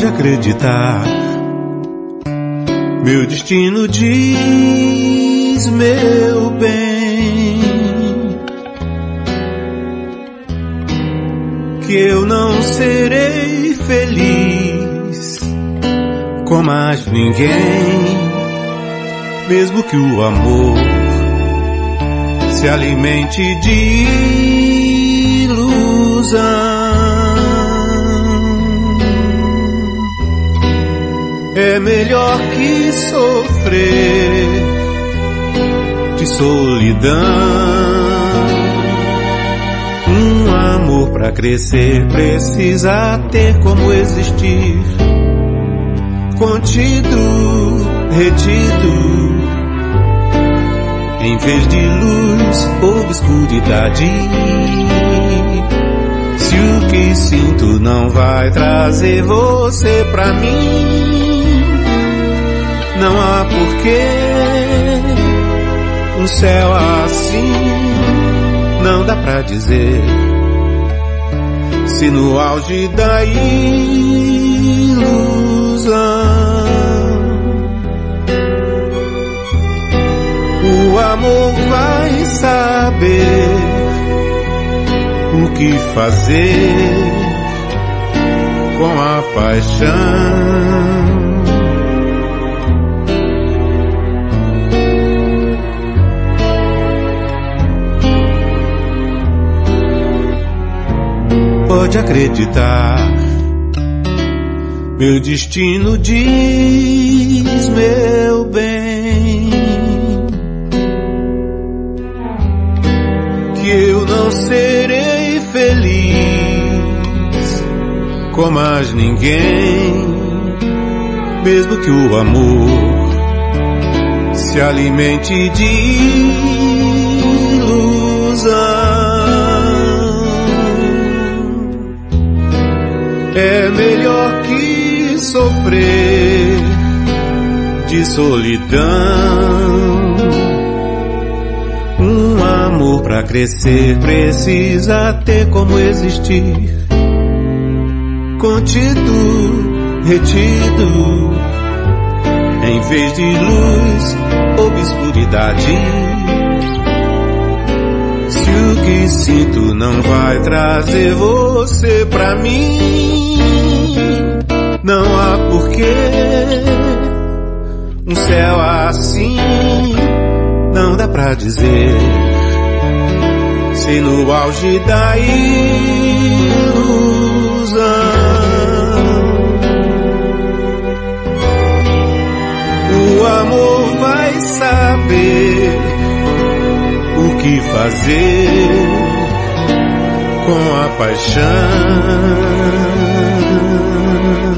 Pode acreditar, meu destino diz, meu bem, que eu não serei feliz com mais ninguém, mesmo que o amor se alimente de ilusão. É melhor que sofrer de solidão. Um amor pra crescer precisa ter como existir, contido, retido, em vez de luz, obscuridade. Se o que sinto não vai trazer você pra mim, não há porquê. Um céu assim não dá pra dizer. Se no auge da ilusão o amor vai saber o que fazer com a paixão. Pode acreditar, meu destino diz, meu bem, que eu não serei feliz com mais ninguém, mesmo que o amor se alimente de ilusão. É melhor que sofrer de solidão. Um amor pra crescer precisa ter como existir, contido, retido, em vez de luz, obscuridade. Se o que sinto não vai trazer você pra mim, não há porquê. Um céu assim não dá pra dizer. Se no auge da ilusão o amor vai saber o que fazer com a paixão.